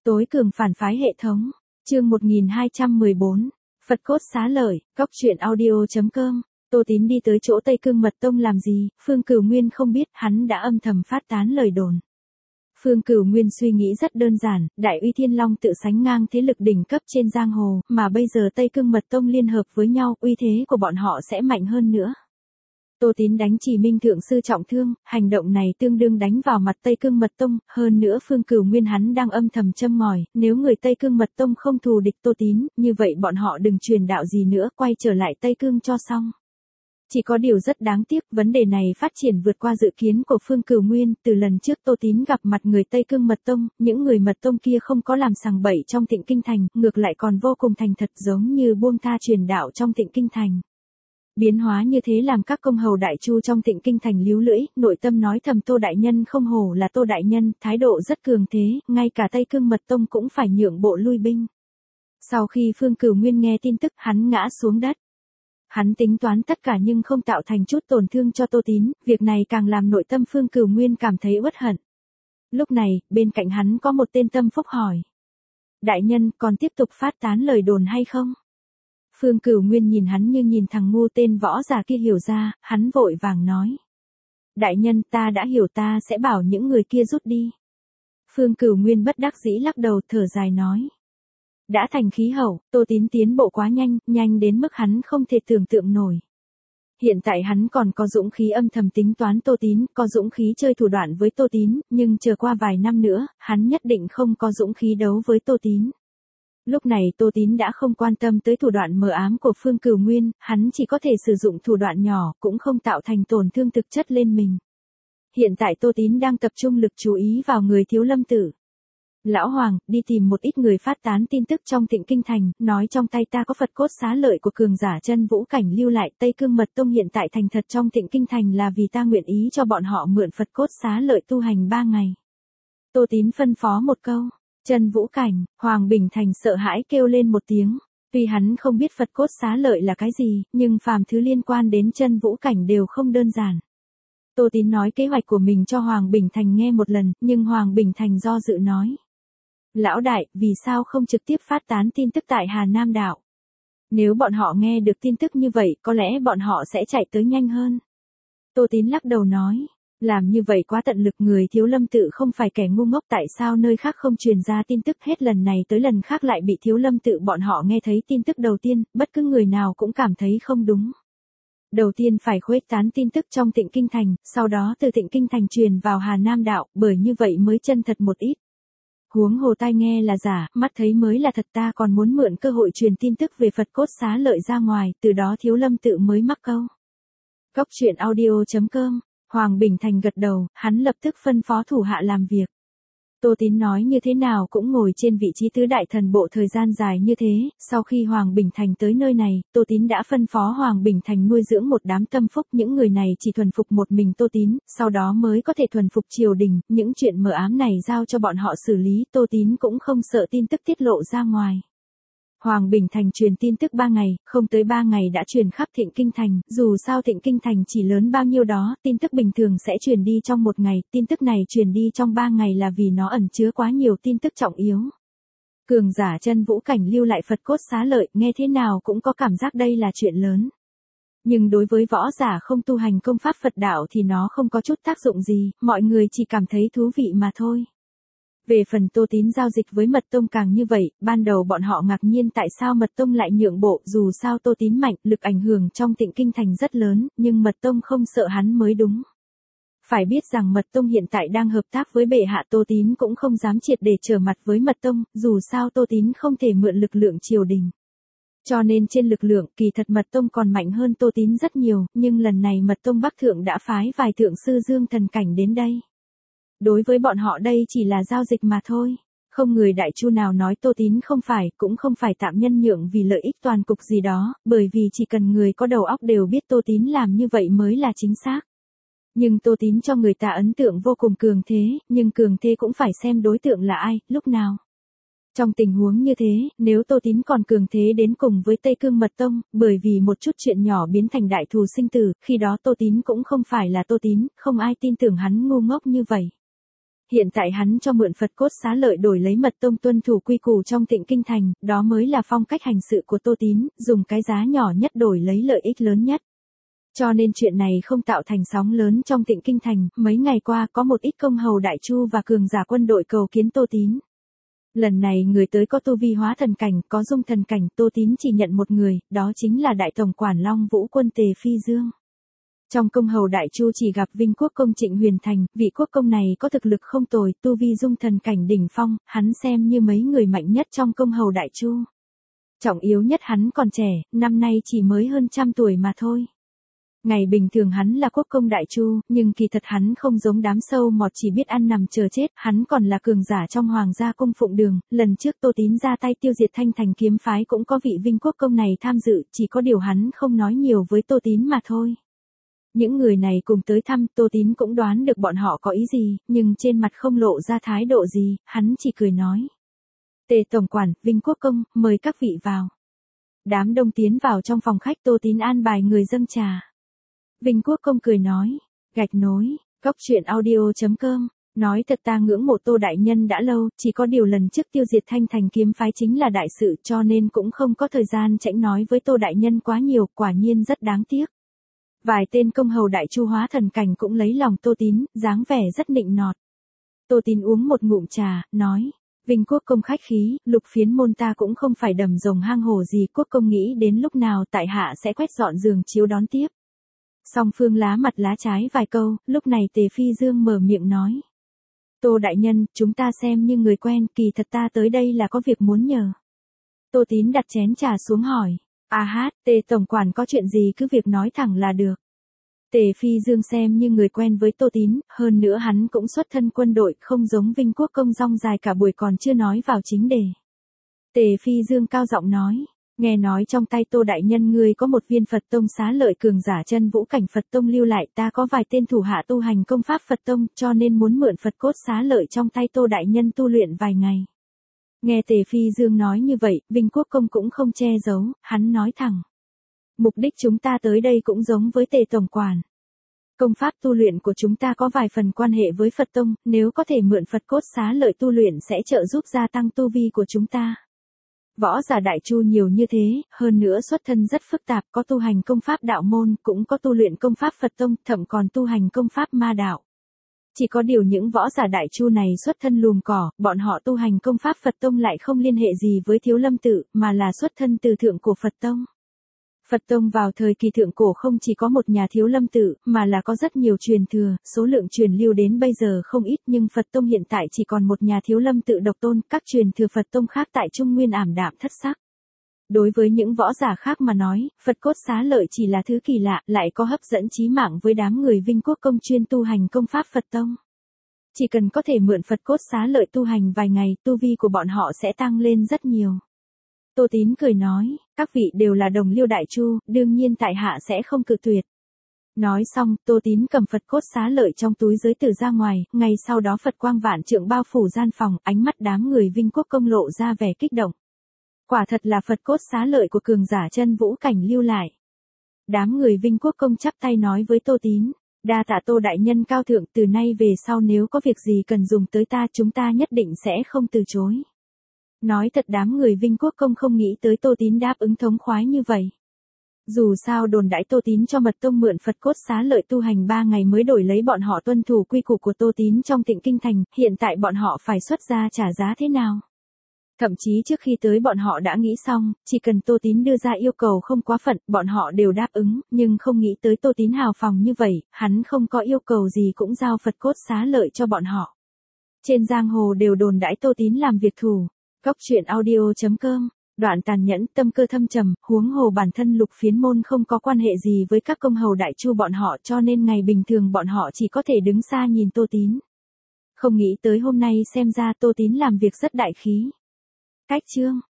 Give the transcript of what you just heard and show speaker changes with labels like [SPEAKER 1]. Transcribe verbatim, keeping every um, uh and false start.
[SPEAKER 1] Tối cường phản phái hệ thống. Chương một nghìn hai trăm mười bốn. Phật cốt xá lợi, góc truyện audio chấm com. Tô Tín đi tới chỗ Tây Cương Mật Tông làm gì, Phương Cửu Nguyên không biết, hắn đã âm thầm phát tán lời đồn. Phương Cửu Nguyên suy nghĩ rất đơn giản, Đại Uy Thiên Long tự sánh ngang thế lực đỉnh cấp trên giang hồ, mà bây giờ Tây Cương Mật Tông liên hợp với nhau, uy thế của bọn họ sẽ mạnh hơn nữa. Tô Tín đánh Chỉ Minh Thượng Sư trọng thương, hành động này tương đương đánh vào mặt Tây Cương Mật Tông, hơn nữa Phương Cửu Nguyên hắn đang âm thầm châm ngòi, nếu người Tây Cương Mật Tông không thù địch Tô Tín, như vậy bọn họ đừng truyền đạo gì nữa, quay trở lại Tây Cương cho xong. Chỉ có điều rất đáng tiếc, vấn đề này phát triển vượt qua dự kiến của Phương Cửu Nguyên, từ lần trước Tô Tín gặp mặt người Tây Cương Mật Tông, những người Mật Tông kia không có làm sằng bậy trong Tịnh Kinh Thành, ngược lại còn vô cùng thành thật giống như buông tha truyền đạo trong Tịnh Kinh Thành. Biến hóa như thế làm các công hầu đại chu trong Tịnh Kinh Thành líu lưỡi, nội tâm nói thầm Tô Đại Nhân không hổ là Tô Đại Nhân, thái độ rất cường thế, ngay cả Tây Cương Mật Tông cũng phải nhượng bộ lui binh. Sau khi Phương Cửu Nguyên nghe tin tức, hắn ngã xuống đất. Hắn tính toán tất cả nhưng không tạo thành chút tổn thương cho Tô Tín, việc này càng làm nội tâm Phương Cửu Nguyên cảm thấy uất hận. Lúc này, bên cạnh hắn có một tên tâm phúc hỏi. Đại nhân, còn tiếp tục phát tán lời đồn hay không? Phương Cửu Nguyên nhìn hắn như nhìn thằng ngu, tên võ giả kia hiểu ra, hắn vội vàng nói. Đại nhân, ta đã hiểu, ta sẽ bảo những người kia rút đi. Phương Cửu Nguyên bất đắc dĩ lắc đầu, thở dài nói. Đã thành khí hậu, Tô Tín tiến bộ quá nhanh, nhanh đến mức hắn không thể tưởng tượng nổi. Hiện tại hắn còn có dũng khí âm thầm tính toán Tô Tín, có dũng khí chơi thủ đoạn với Tô Tín, nhưng chờ qua vài năm nữa, hắn nhất định không có dũng khí đấu với Tô Tín. Lúc này Tô Tín đã không quan tâm tới thủ đoạn mờ ám của Phương Cửu Nguyên, hắn chỉ có thể sử dụng thủ đoạn nhỏ, cũng không tạo thành tổn thương thực chất lên mình. Hiện tại Tô Tín đang tập trung lực chú ý vào người Thiếu Lâm Tử. Lão Hoàng, đi tìm một ít người phát tán tin tức trong Tịnh Kinh Thành, nói trong tay ta có Phật cốt xá lợi của cường giả chân vũ cảnh lưu lại, Tây Cương Mật Tông hiện tại thành thật trong Tịnh Kinh Thành là vì ta nguyện ý cho bọn họ mượn Phật cốt xá lợi tu hành ba ngày. Tô Tín phân phó một câu. Chân vũ cảnh, Hoàng Bình Thành sợ hãi kêu lên một tiếng. Tuy hắn không biết Phật cốt xá lợi là cái gì, nhưng phàm thứ liên quan đến chân vũ cảnh đều không đơn giản. Tô Tín nói kế hoạch của mình cho Hoàng Bình Thành nghe một lần, nhưng Hoàng Bình Thành do dự nói. Lão đại, vì sao không trực tiếp phát tán tin tức tại Hà Nam Đạo? Nếu bọn họ nghe được tin tức như vậy, có lẽ bọn họ sẽ chạy tới nhanh hơn. Tô Tín lắc đầu nói. Làm như vậy quá tận lực, người Thiếu Lâm Tự không phải kẻ ngu ngốc, tại sao nơi khác không truyền ra tin tức, hết lần này tới lần khác lại bị Thiếu Lâm Tự bọn họ nghe thấy tin tức đầu tiên, bất cứ người nào cũng cảm thấy không đúng. Đầu tiên phải khuếch tán tin tức trong Tịnh Kinh Thành, sau đó từ Tịnh Kinh Thành truyền vào Hà Nam Đạo, bởi như vậy mới chân thật một ít. Huống hồ tai nghe là giả, mắt thấy mới là thật, ta còn muốn mượn cơ hội truyền tin tức về Phật cốt xá lợi ra ngoài, từ đó Thiếu Lâm Tự mới mắc câu. Góc truyện audio chấm com. Hoàng Bình Thành gật đầu, hắn lập tức phân phó thủ hạ làm việc. Tô Tín nói như thế nào cũng ngồi trên vị trí tứ đại thần bộ thời gian dài như thế, sau khi Hoàng Bình Thành tới nơi này, Tô Tín đã phân phó Hoàng Bình Thành nuôi dưỡng một đám tâm phúc, những người này chỉ thuần phục một mình Tô Tín, sau đó mới có thể thuần phục triều đình, những chuyện mờ ám này giao cho bọn họ xử lý, Tô Tín cũng không sợ tin tức tiết lộ ra ngoài. Hoàng Bình Thành truyền tin tức ba ngày, không tới ba ngày đã truyền khắp Tịnh Kinh Thành, dù sao Tịnh Kinh Thành chỉ lớn bao nhiêu đó, tin tức bình thường sẽ truyền đi trong một ngày, tin tức này truyền đi trong ba ngày là vì nó ẩn chứa quá nhiều tin tức trọng yếu. Cường giả chân vũ cảnh lưu lại Phật cốt xá lợi, nghe thế nào cũng có cảm giác đây là chuyện lớn. Nhưng đối với võ giả không tu hành công pháp Phật đạo thì nó không có chút tác dụng gì, mọi người chỉ cảm thấy thú vị mà thôi. Về phần Tô Tín giao dịch với Mật Tông càng như vậy, ban đầu bọn họ ngạc nhiên tại sao Mật Tông lại nhượng bộ, dù sao Tô Tín mạnh, lực ảnh hưởng trong Tịnh Kinh Thành rất lớn, nhưng Mật Tông không sợ hắn mới đúng. Phải biết rằng Mật Tông hiện tại đang hợp tác với bệ hạ, Tô Tín cũng không dám triệt để trở mặt với Mật Tông, dù sao Tô Tín không thể mượn lực lượng triều đình. Cho nên trên lực lượng, kỳ thật Mật Tông còn mạnh hơn Tô Tín rất nhiều, nhưng lần này Mật Tông Bắc Thượng đã phái vài thượng sư dương thần cảnh đến đây. Đối với bọn họ đây chỉ là giao dịch mà thôi. Không người đại chu nào nói Tô Tín không phải, cũng không phải tạm nhân nhượng vì lợi ích toàn cục gì đó, bởi vì chỉ cần người có đầu óc đều biết Tô Tín làm như vậy mới là chính xác. Nhưng Tô Tín cho người ta ấn tượng vô cùng cường thế, nhưng cường thế cũng phải xem đối tượng là ai, lúc nào. Trong tình huống như thế, nếu Tô Tín còn cường thế đến cùng với Tây Cương Mật Tông, bởi vì một chút chuyện nhỏ biến thành đại thù sinh tử, khi đó Tô Tín cũng không phải là Tô Tín, không ai tin tưởng hắn ngu ngốc như vậy. Hiện tại hắn cho mượn Phật cốt xá lợi đổi lấy mật tông tuân thủ quy củ trong Tịnh Kinh Thành, đó mới là phong cách hành sự của Tô Tín, dùng cái giá nhỏ nhất đổi lấy lợi ích lớn nhất. Cho nên chuyện này không tạo thành sóng lớn trong Tịnh Kinh Thành, mấy ngày qua có một ít công hầu đại chu và cường giả quân đội cầu kiến Tô Tín. Lần này người tới có tu vi hóa thần cảnh, có dung thần cảnh, Tô Tín chỉ nhận một người, đó chính là đại tổng quản Long Vũ quân Tề Phi Dương. Trong công hầu đại chu chỉ gặp Vinh Quốc công Trịnh Huyền Thành, vị quốc công này có thực lực không tồi, tu vi dung thần cảnh đỉnh phong, hắn xem như mấy người mạnh nhất trong công hầu đại chu. Trọng yếu nhất hắn còn trẻ, năm nay chỉ mới hơn trăm tuổi mà thôi. Ngày bình thường hắn là quốc công đại chu, nhưng kỳ thật hắn không giống đám sâu mọt chỉ biết ăn nằm chờ chết, hắn còn là cường giả trong hoàng gia cung phụng đường, lần trước Tô Tín ra tay tiêu diệt Thanh Thành kiếm phái cũng có vị Vinh quốc công này tham dự, chỉ có điều hắn không nói nhiều với Tô Tín mà thôi. Những người này cùng tới thăm, Tô Tín cũng đoán được bọn họ có ý gì, nhưng trên mặt không lộ ra thái độ gì, hắn chỉ cười nói. Tề tổng quản, Vinh quốc công, mời các vị vào. Đám đông tiến vào trong phòng khách, Tô Tín an bài người dâng trà. Vinh quốc công cười nói, gạch nối, góc truyện audio chấm com, nói thật ta ngưỡng mộ Tô đại nhân đã lâu, chỉ có điều lần trước tiêu diệt Thanh Thành kiếm phái chính là đại sự cho nên cũng không có thời gian chảnh nói với Tô đại nhân quá nhiều, quả nhiên rất đáng tiếc. Vài tên công hầu đại chu hóa thần cảnh cũng lấy lòng Tô Tín, dáng vẻ rất nịnh nọt. Tô Tín uống một ngụm trà, nói, Vinh quốc công khách khí, Lục Phiến môn ta cũng không phải đầm rồng hang hổ gì, quốc công nghĩ đến lúc nào tại hạ sẽ quét dọn giường chiếu đón tiếp. Song phương lá mặt lá trái vài câu, lúc này Tề Phi Dương mở miệng nói. Tô đại nhân, chúng ta xem như người quen, kỳ thật ta tới đây là có việc muốn nhờ. Tô Tín đặt chén trà xuống hỏi. À hát, Tề tổng quản có chuyện gì cứ việc nói thẳng là được. Tề Phi Dương xem như người quen với Tô Tín, hơn nữa hắn cũng xuất thân quân đội, không giống Vinh quốc công rong dài cả buổi còn chưa nói vào chính đề. Tề Phi Dương cao giọng nói, nghe nói trong tay Tô đại nhân ngươi có một viên Phật tông xá lợi cường giả chân vũ cảnh Phật tông lưu lại, ta có vài tên thủ hạ tu hành công pháp Phật tông, cho nên muốn mượn Phật cốt xá lợi trong tay Tô đại nhân tu luyện vài ngày. Nghe Tề Phi Dương nói như vậy, Vinh quốc công cũng không che giấu, hắn nói thẳng. Mục đích chúng ta tới đây cũng giống với Tề tổng quản. Công pháp tu luyện của chúng ta có vài phần quan hệ với Phật tông, nếu có thể mượn Phật cốt xá lợi tu luyện sẽ trợ giúp gia tăng tu vi của chúng ta. Võ giả đại chu nhiều như thế, hơn nữa xuất thân rất phức tạp, có tu hành công pháp đạo môn, cũng có tu luyện công pháp Phật tông, thậm còn tu hành công pháp ma đạo. Chỉ có điều những võ giả đại chu này xuất thân lùm cỏ, bọn họ tu hành công pháp Phật tông lại không liên hệ gì với Thiếu Lâm tự, mà là xuất thân từ thượng cổ Phật tông. Phật tông vào thời kỳ thượng cổ không chỉ có một nhà Thiếu Lâm tự, mà là có rất nhiều truyền thừa, số lượng truyền lưu đến bây giờ không ít, nhưng Phật tông hiện tại chỉ còn một nhà Thiếu Lâm tự độc tôn, các truyền thừa Phật tông khác tại Trung Nguyên ảm đạm thất sắc. Đối với những võ giả khác mà nói, Phật cốt xá lợi chỉ là thứ kỳ lạ, lại có hấp dẫn chí mạng với đám người Vinh quốc công chuyên tu hành công pháp Phật tông. Chỉ cần có thể mượn Phật cốt xá lợi tu hành vài ngày, tu vi của bọn họ sẽ tăng lên rất nhiều. Tô Tín cười nói, các vị đều là đồng liêu đại chu, đương nhiên tại hạ sẽ không cự tuyệt. Nói xong, Tô Tín cầm Phật cốt xá lợi trong túi giới tử ra ngoài, ngay sau đó Phật quang vạn trượng bao phủ gian phòng, ánh mắt đám người Vinh quốc công lộ ra vẻ kích động. Quả thật là Phật cốt xá lợi của cường giả chân vũ cảnh lưu lại. Đám người Vinh quốc công chắp tay nói với Tô Tín, đa tạ Tô đại nhân cao thượng, từ nay về sau nếu có việc gì cần dùng tới ta chúng ta nhất định sẽ không từ chối. Nói thật đám người Vinh quốc công không nghĩ tới Tô Tín đáp ứng thống khoái như vậy. Dù sao đồn đãi Tô Tín cho mật tông mượn Phật cốt xá lợi tu hành ba ngày mới đổi lấy bọn họ tuân thủ quy củ của Tô Tín trong Tịnh Kinh Thành, hiện tại bọn họ phải xuất ra trả giá thế nào? Thậm chí trước khi tới bọn họ đã nghĩ xong, chỉ cần Tô Tín đưa ra yêu cầu không quá phận, bọn họ đều đáp ứng, nhưng không nghĩ tới Tô Tín hào phóng như vậy, hắn không có yêu cầu gì cũng giao Phật cốt xá lợi cho bọn họ. Trên giang hồ đều đồn đãi Tô Tín làm việc thủ. Góc truyện audio chấm com, đoạn tàn nhẫn, tâm cơ thâm trầm, huống hồ bản thân Lục Phiến môn không có quan hệ gì với các công hầu đại chu bọn họ cho nên ngày bình thường bọn họ chỉ có thể đứng xa nhìn Tô Tín. Không nghĩ tới hôm nay xem ra Tô Tín làm việc rất đại khí. Cách chương